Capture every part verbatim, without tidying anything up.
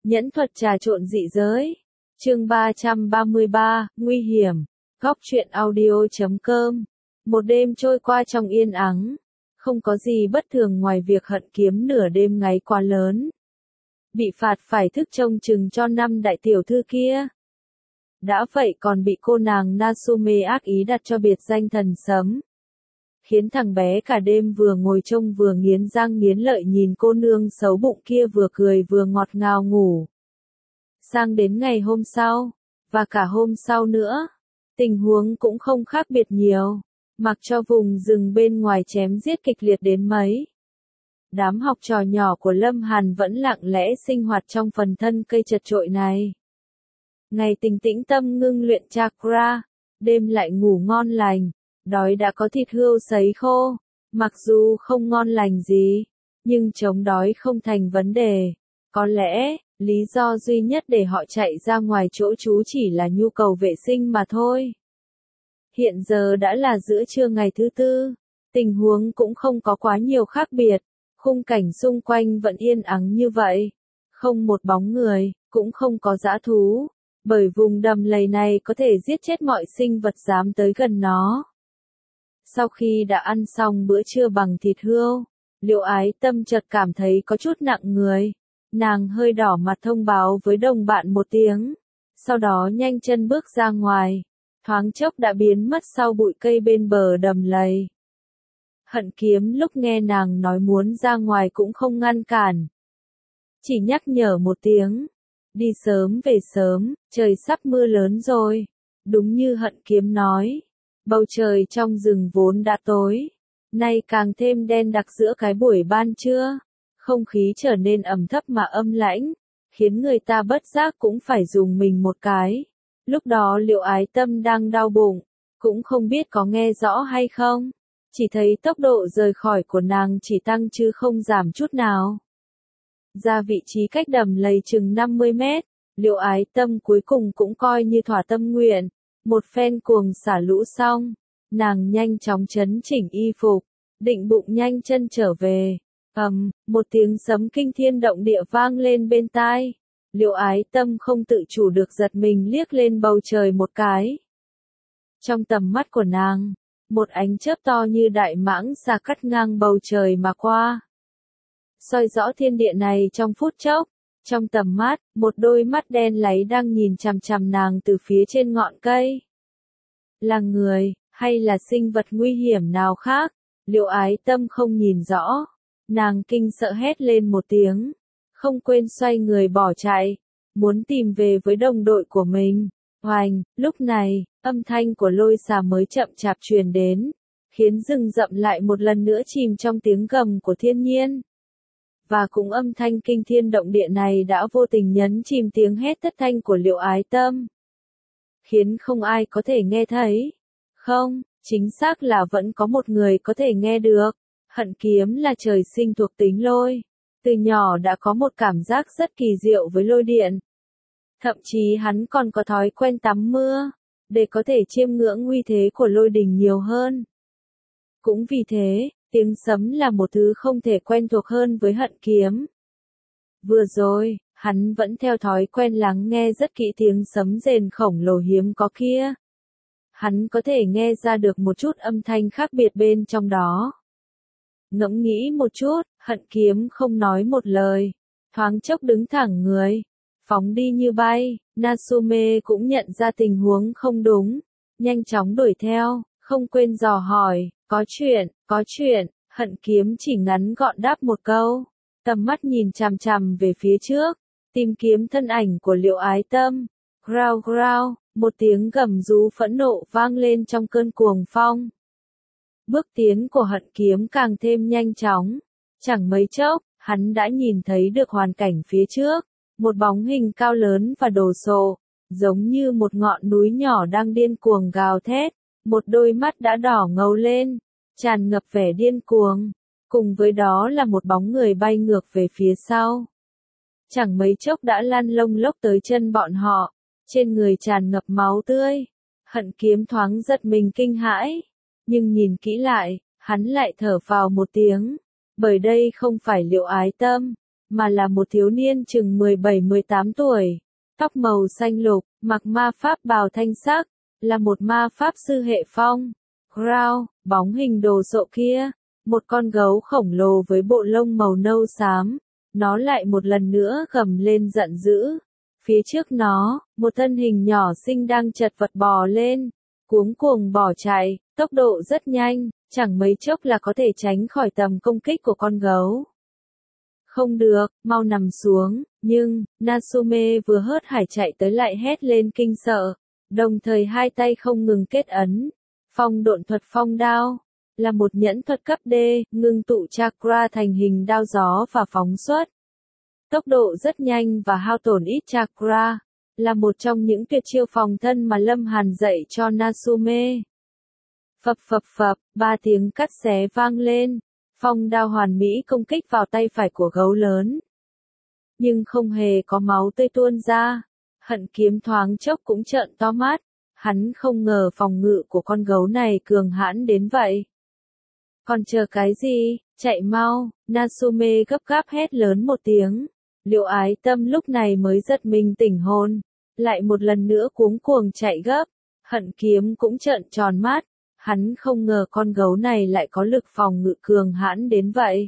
Nhẫn thuật trà trộn dị giới. Chương ba trăm ba mươi ba, nguy hiểm. Góc truyện audio chấm com. Một đêm trôi qua trong yên ắng, không có gì bất thường ngoài việc Hận Kiếm nửa đêm ngáy quá lớn, bị phạt phải thức trông chừng cho năm đại tiểu thư kia. Đã vậy còn bị cô nàng Natsume ác ý đặt cho biệt danh thần sấm, khiến thằng bé cả đêm vừa ngồi trông vừa nghiến răng nghiến lợi nhìn cô nương xấu bụng kia vừa cười vừa ngọt ngào ngủ. Sang đến ngày hôm sau, và cả hôm sau nữa, tình huống cũng không khác biệt nhiều, mặc cho vùng rừng bên ngoài chém giết kịch liệt đến mấy. Đám học trò nhỏ của Lâm Hàn vẫn lặng lẽ sinh hoạt trong phần thân cây chật chội này. Ngày tình tĩnh tâm ngưng luyện chakra, đêm lại ngủ ngon lành, đói đã có thịt hươu sấy khô, mặc dù không ngon lành gì, nhưng chống đói không thành vấn đề. Có lẽ, lý do duy nhất để họ chạy ra ngoài chỗ trú chỉ là nhu cầu vệ sinh mà thôi. Hiện giờ đã là giữa trưa ngày thứ tư, tình huống cũng không có quá nhiều khác biệt, khung cảnh xung quanh vẫn yên ắng như vậy, không một bóng người, cũng không có dã thú, bởi vùng đầm lầy này có thể giết chết mọi sinh vật dám tới gần nó. Sau khi đã ăn xong bữa trưa bằng thịt hươu, Liệu Ái Tâm chợt cảm thấy có chút nặng người. Nàng hơi đỏ mặt thông báo với đồng bạn một tiếng, sau đó nhanh chân bước ra ngoài, thoáng chốc đã biến mất sau bụi cây bên bờ đầm lầy. Hận Kiếm lúc nghe nàng nói muốn ra ngoài cũng không ngăn cản, chỉ nhắc nhở một tiếng, đi sớm về sớm, trời sắp mưa lớn rồi. Đúng như Hận Kiếm nói, bầu trời trong rừng vốn đã tối, nay càng thêm đen đặc giữa cái buổi ban trưa. Không khí trở nên ẩm thấp mà âm lãnh, khiến người ta bất giác cũng phải dùng mình một cái. Lúc đó Liệu Ái Tâm đang đau bụng, cũng không biết có nghe rõ hay không, chỉ thấy tốc độ rời khỏi của nàng chỉ tăng chứ không giảm chút nào. Ra vị trí cách đầm lầy chừng năm mươi mét, Liệu Ái Tâm cuối cùng cũng coi như thỏa tâm nguyện, một phen cuồng xả lũ xong, nàng nhanh chóng chấn chỉnh y phục, định bụng nhanh chân trở về. ầm, um, một tiếng sấm kinh thiên động địa vang lên bên tai. Liệu Ái Tâm không tự chủ được giật mình liếc lên bầu trời một cái. Trong tầm mắt của nàng, một ánh chớp to như đại mãng xà cắt ngang bầu trời mà qua, soi rõ thiên địa này trong phút chốc. Trong tầm mắt, một đôi mắt đen láy đang nhìn chằm chằm nàng từ phía trên ngọn cây. Là người, hay là sinh vật nguy hiểm nào khác? Liệu Ái Tâm không nhìn rõ. Nàng kinh sợ hét lên một tiếng, không quên xoay người bỏ chạy, muốn tìm về với đồng đội của mình. Oành, lúc này, âm thanh của Lôi Xà mới chậm chạp truyền đến, khiến rừng rậm lại một lần nữa chìm trong tiếng gầm của thiên nhiên. Và cũng âm thanh kinh thiên động địa này đã vô tình nhấn chìm tiếng hét thất thanh của Liệu Ái Tâm, khiến không ai có thể nghe thấy. Không, chính xác là vẫn có một người có thể nghe được. Hận Kiếm là trời sinh thuộc tính lôi, từ nhỏ đã có một cảm giác rất kỳ diệu với lôi điện. Thậm chí hắn còn có thói quen tắm mưa, để có thể chiêm ngưỡng uy thế của lôi đình nhiều hơn. Cũng vì thế, tiếng sấm là một thứ không thể quen thuộc hơn với Hận Kiếm. Vừa rồi, hắn vẫn theo thói quen lắng nghe rất kỹ tiếng sấm rền khổng lồ hiếm có kia. Hắn có thể nghe ra được một chút âm thanh khác biệt bên trong đó. Ngẫm nghĩ một chút, Hận Kiếm không nói một lời, thoáng chốc đứng thẳng người, phóng đi như bay. Natsume cũng nhận ra tình huống không đúng, nhanh chóng đuổi theo, không quên dò hỏi, có chuyện, có chuyện. Hận Kiếm chỉ ngắn gọn đáp một câu, tầm mắt nhìn chằm chằm về phía trước, tìm kiếm thân ảnh của Liệu Ái Tâm. Growl growl, một tiếng gầm rú phẫn nộ vang lên trong cơn cuồng phong. Bước tiến của Hận Kiếm càng thêm nhanh chóng, chẳng mấy chốc, hắn đã nhìn thấy được hoàn cảnh phía trước, một bóng hình cao lớn và đồ sộ, giống như một ngọn núi nhỏ đang điên cuồng gào thét, một đôi mắt đã đỏ ngầu lên, tràn ngập vẻ điên cuồng, cùng với đó là một bóng người bay ngược về phía sau. Chẳng mấy chốc đã lăn lông lốc tới chân bọn họ, trên người tràn ngập máu tươi. Hận Kiếm thoáng giật mình kinh hãi, nhưng nhìn kỹ lại, hắn lại thở phào một tiếng, bởi đây không phải Liệu Ái Tâm, mà là một thiếu niên chừng mười bảy mười tám tuổi, tóc màu xanh lục, mặc ma pháp bào thanh sắc, là một ma pháp sư hệ phong. Growl, bóng hình đồ sộ kia, một con gấu khổng lồ với bộ lông màu nâu xám, nó lại một lần nữa gầm lên giận dữ. Phía trước nó, một thân hình nhỏ xinh đang chật vật bò lên, cuống cuồng bỏ chạy, tốc độ rất nhanh, chẳng mấy chốc là có thể tránh khỏi tầm công kích của con gấu. Không được, mau nằm xuống, nhưng, Natsume vừa hớt hải chạy tới lại hét lên kinh sợ, đồng thời hai tay không ngừng kết ấn. Phong độn thuật phong đao, là một nhẫn thuật cấp D, ngưng tụ chakra thành hình đao gió và phóng xuất. Tốc độ rất nhanh và hao tổn ít chakra, là một trong những tuyệt chiêu phòng thân mà Lâm Hàn dạy cho Natsume. Phập phập phập, ba tiếng cắt xé vang lên, phong đao hoàn mỹ công kích vào tay phải của gấu lớn. Nhưng không hề có máu tươi tuôn ra, hận kiếm thoáng chốc cũng trợn to mắt, hắn không ngờ phòng ngự của con gấu này cường hãn đến vậy. Còn chờ cái gì, chạy mau, Natsume gấp gáp hét lớn một tiếng. Liệu ái tâm lúc này mới giật mình tỉnh hồn, lại một lần nữa cuống cuồng chạy gấp, hận kiếm cũng trợn tròn mắt, hắn không ngờ con gấu này lại có lực phòng ngự cường hãn đến vậy.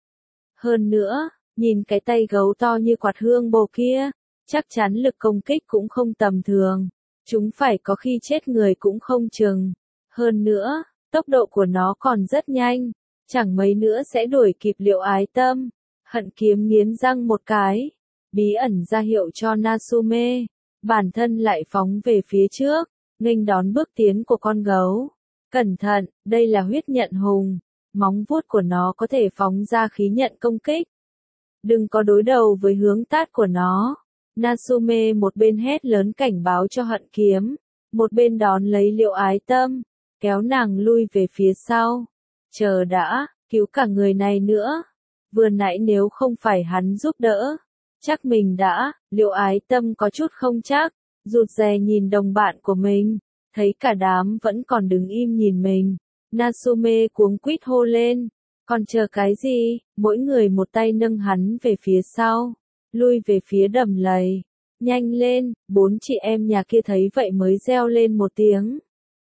Hơn nữa, nhìn cái tay gấu to như quạt hương bồ kia, chắc chắn lực công kích cũng không tầm thường, chúng phải có khi chết người cũng không chừng. Hơn nữa, tốc độ của nó còn rất nhanh, chẳng mấy nữa sẽ đuổi kịp Liệu ái tâm. Hận kiếm nghiến răng một cái, bí ẩn ra hiệu cho Natsume, bản thân lại phóng về phía trước, nghênh đón bước tiến của con gấu. Cẩn thận, đây là huyết nhận hùng, móng vuốt của nó có thể phóng ra khí nhận công kích. Đừng có đối đầu với hướng tát của nó. Natsume một bên hét lớn cảnh báo cho hận kiếm, một bên đón lấy Liệu ái tâm, kéo nàng lui về phía sau. Chờ đã, cứu cả người này nữa. Vừa nãy nếu không phải hắn giúp đỡ, chắc mình đã, Liệu ái tâm có chút không chắc, rụt rè nhìn đồng bạn của mình, thấy cả đám vẫn còn đứng im nhìn mình. Natsume cuống quýt hô lên, còn chờ cái gì, mỗi người một tay nâng hắn về phía sau, lui về phía đầm lầy, nhanh lên, bốn chị em nhà kia thấy vậy mới reo lên một tiếng.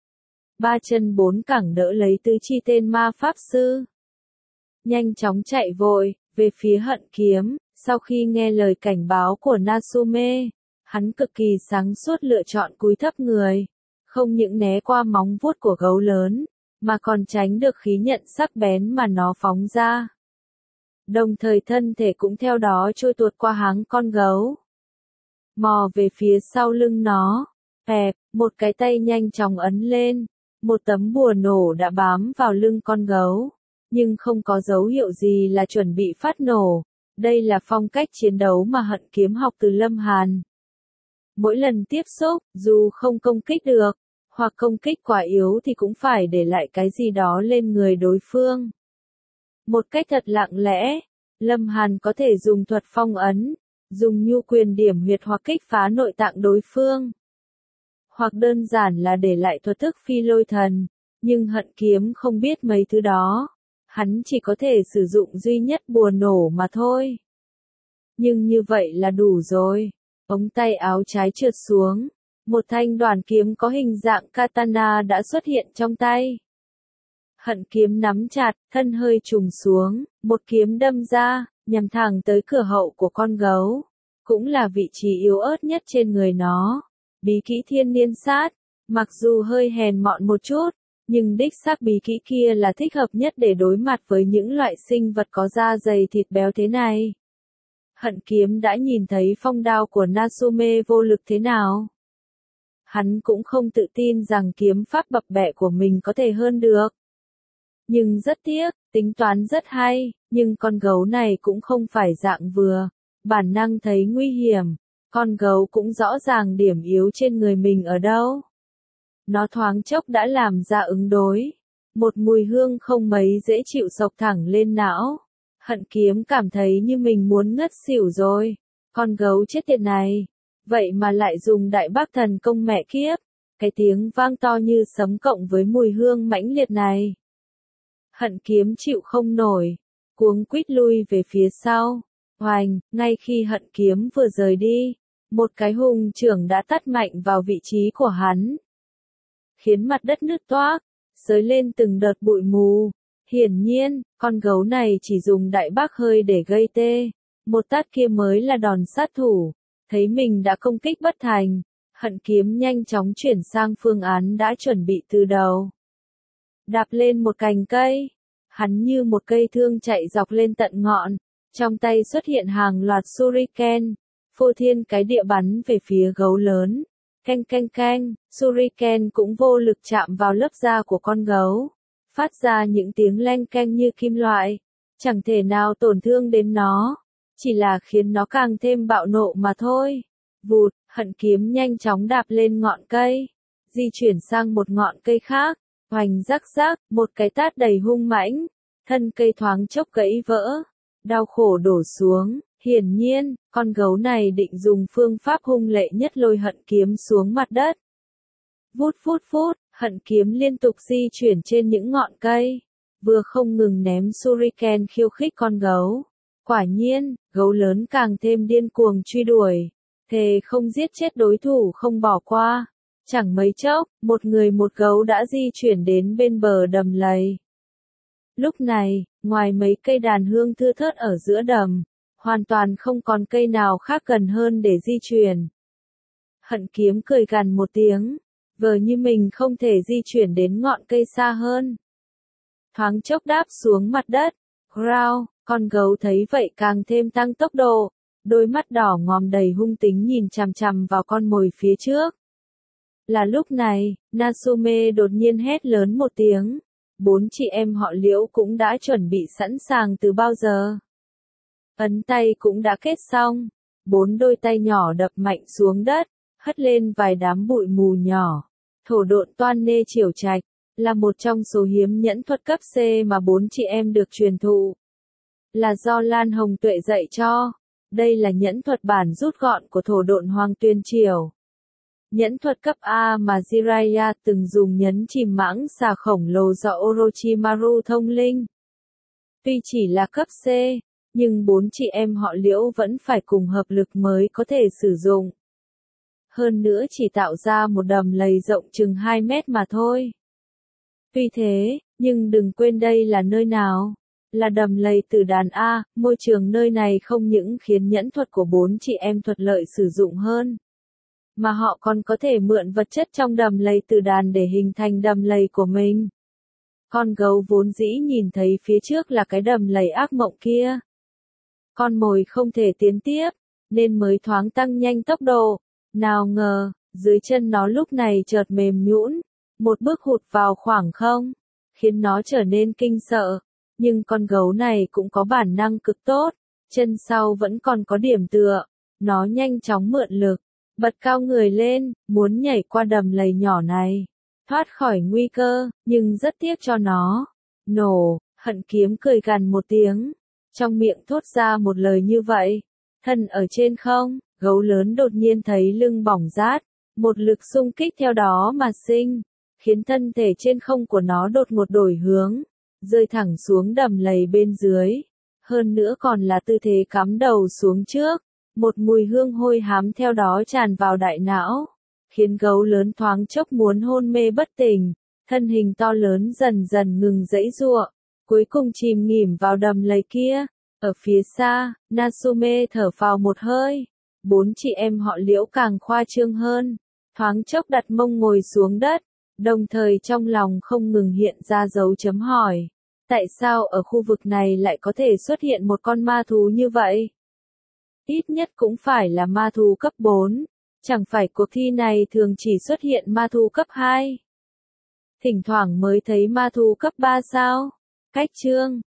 Ba chân bốn cẳng đỡ lấy tứ chi tên ma pháp sư. Nhanh chóng chạy vội, về phía hận kiếm, sau khi nghe lời cảnh báo của Natsume, hắn cực kỳ sáng suốt lựa chọn cúi thấp người, không những né qua móng vuốt của gấu lớn, mà còn tránh được khí nhận sắc bén mà nó phóng ra. Đồng thời thân thể cũng theo đó trôi tuột qua háng con gấu. Mò về phía sau lưng nó, pẹp, một cái tay nhanh chóng ấn lên, một tấm bùa nổ đã bám vào lưng con gấu. Nhưng không có dấu hiệu gì là chuẩn bị phát nổ. Đây là phong cách chiến đấu mà hận kiếm học từ Lâm Hàn. Mỗi lần tiếp xúc, dù không công kích được, hoặc công kích quá yếu thì cũng phải để lại cái gì đó lên người đối phương. Một cách thật lặng lẽ, Lâm Hàn có thể dùng thuật phong ấn, dùng nhu quyền điểm huyệt hoặc kích phá nội tạng đối phương. Hoặc đơn giản là để lại thuật thức phi lôi thần, nhưng hận kiếm không biết mấy thứ đó. Hắn chỉ có thể sử dụng duy nhất bùa nổ mà thôi. Nhưng như vậy là đủ rồi. Ống tay áo trái trượt xuống. Một thanh đoàn kiếm có hình dạng katana đã xuất hiện trong tay. Hận kiếm nắm chặt, thân hơi trùng xuống, một kiếm đâm ra, nhằm thẳng tới cửa hậu của con gấu. Cũng là vị trí yếu ớt nhất trên người nó. Bí kỹ thiên niên sát, mặc dù hơi hèn mọn một chút, nhưng đích xác bí kỹ kia là thích hợp nhất để đối mặt với những loại sinh vật có da dày thịt béo thế này. Hận kiếm đã nhìn thấy phong đao của Natsume vô lực thế nào. Hắn cũng không tự tin rằng kiếm pháp bập bẹ của mình có thể hơn được. Nhưng rất tiếc, tính toán rất hay, nhưng con gấu này cũng không phải dạng vừa. Bản năng thấy nguy hiểm, con gấu cũng rõ ràng điểm yếu trên người mình ở đâu. Nó thoáng chốc đã làm ra ứng đối. Một mùi hương không mấy dễ chịu xộc thẳng lên não. Hận kiếm cảm thấy như mình muốn ngất xỉu rồi. Con gấu chết tiệt này. Vậy mà lại dùng đại bác thần công mẹ kiếp. Cái tiếng vang to như sấm cộng với mùi hương mãnh liệt này. Hận kiếm chịu không nổi. Cuống quýt lui về phía sau. Oành, ngay khi hận kiếm vừa rời đi, một cái hung chưởng đã tát mạnh vào vị trí của hắn, khiến mặt đất nứt toác, xới lên từng đợt bụi mù. Hiển nhiên, con gấu này chỉ dùng đại bác hơi để gây tê. Một tát kia mới là đòn sát thủ. Thấy mình đã công kích bất thành, hận kiếm nhanh chóng chuyển sang phương án đã chuẩn bị từ đầu. Đạp lên một cành cây, hắn như một cây thương chạy dọc lên tận ngọn, trong tay xuất hiện hàng loạt shuriken, phô thiên cái địa bắn về phía gấu lớn. Canh canh canh, shuriken cũng vô lực chạm vào lớp da của con gấu, phát ra những tiếng leng keng như kim loại, chẳng thể nào tổn thương đến nó, chỉ là khiến nó càng thêm bạo nộ mà thôi. Vụt, hận kiếm nhanh chóng đạp lên ngọn cây, di chuyển sang một ngọn cây khác, hoành rắc rắc, một cái tát đầy hung mãnh, thân cây thoáng chốc gãy vỡ, đau khổ đổ xuống. Hiển nhiên, con gấu này định dùng phương pháp hung lệ nhất lôi hận kiếm xuống mặt đất. Vút vút vút, hận kiếm liên tục di chuyển trên những ngọn cây, vừa không ngừng ném shuriken khiêu khích con gấu. Quả nhiên, gấu lớn càng thêm điên cuồng truy đuổi, thề không giết chết đối thủ không bỏ qua. Chẳng mấy chốc, một người một gấu đã di chuyển đến bên bờ đầm lầy. Lúc này, ngoài mấy cây đàn hương thưa thớt ở giữa đầm, hoàn toàn không còn cây nào khác gần hơn để di chuyển. Hận kiếm cười gằn một tiếng, vờ như mình không thể di chuyển đến ngọn cây xa hơn. Thoáng chốc đáp xuống mặt đất, growl, con gấu thấy vậy càng thêm tăng tốc độ, đôi mắt đỏ ngòm đầy hung tính nhìn chằm chằm vào con mồi phía trước. Là lúc này, Natsume đột nhiên hét lớn một tiếng, bốn chị em họ Liễu cũng đã chuẩn bị sẵn sàng từ bao giờ. Ấn tay cũng đã kết xong, bốn đôi tay nhỏ đập mạnh xuống đất, hất lên vài đám bụi mù nhỏ. Thổ độn toan nê triểu trạch, là một trong số hiếm nhẫn thuật cấp C mà bốn chị em được truyền thụ. Là do Lan Hồng Tuệ dạy cho, đây là nhẫn thuật bản rút gọn của thổ độn Hoàng Tuyên Triều. Nhẫn thuật cấp A mà Jiraiya từng dùng nhấn chìm mãng xà khổng lồ do Orochimaru thông linh. Tuy chỉ là cấp C, nhưng bốn chị em họ Liễu vẫn phải cùng hợp lực mới có thể sử dụng. Hơn nữa chỉ tạo ra một đầm lầy rộng chừng hai mét mà thôi. Tuy thế, nhưng đừng quên đây là nơi nào? Là đầm lầy Tử Đàn A, môi trường nơi này không những khiến nhẫn thuật của bốn chị em thuận lợi sử dụng hơn, mà họ còn có thể mượn vật chất trong đầm lầy Tử Đàn để hình thành đầm lầy của mình. Con gấu vốn dĩ nhìn thấy phía trước là cái đầm lầy ác mộng kia. Con mồi không thể tiến tiếp, nên mới thoáng tăng nhanh tốc độ. Nào ngờ, dưới chân nó lúc này chợt mềm nhũn, một bước hụt vào khoảng không, khiến nó trở nên kinh sợ. Nhưng con gấu này cũng có bản năng cực tốt, chân sau vẫn còn có điểm tựa. Nó nhanh chóng mượn lực, bật cao người lên, muốn nhảy qua đầm lầy nhỏ này, thoát khỏi nguy cơ, nhưng rất tiếc cho nó. Nổ, hận kiếm cười gằn một tiếng, trong miệng thốt ra một lời như vậy. Thân ở trên không, gấu lớn đột nhiên thấy lưng bỏng rát, một lực xung kích theo đó mà sinh, khiến thân thể trên không của nó đột ngột đổi hướng, rơi thẳng xuống đầm lầy bên dưới. Hơn nữa còn là tư thế cắm đầu xuống trước, một mùi hương hôi hám theo đó tràn vào đại não, khiến gấu lớn thoáng chốc muốn hôn mê bất tỉnh, thân hình to lớn dần dần ngừng giãy giụa, cuối cùng chìm nghỉm vào đầm lầy kia. Ở phía xa, Natsume thở phào một hơi, bốn chị em họ Liễu càng khoa trương hơn, thoáng chốc đặt mông ngồi xuống đất, đồng thời trong lòng không ngừng hiện ra dấu chấm hỏi. Tại sao ở khu vực này lại có thể xuất hiện một con ma thú như vậy? Ít nhất cũng phải là ma thú cấp bốn, chẳng phải cuộc thi này thường chỉ xuất hiện ma thú cấp hai. Thỉnh thoảng mới thấy ma thú cấp ba sao? Cách chương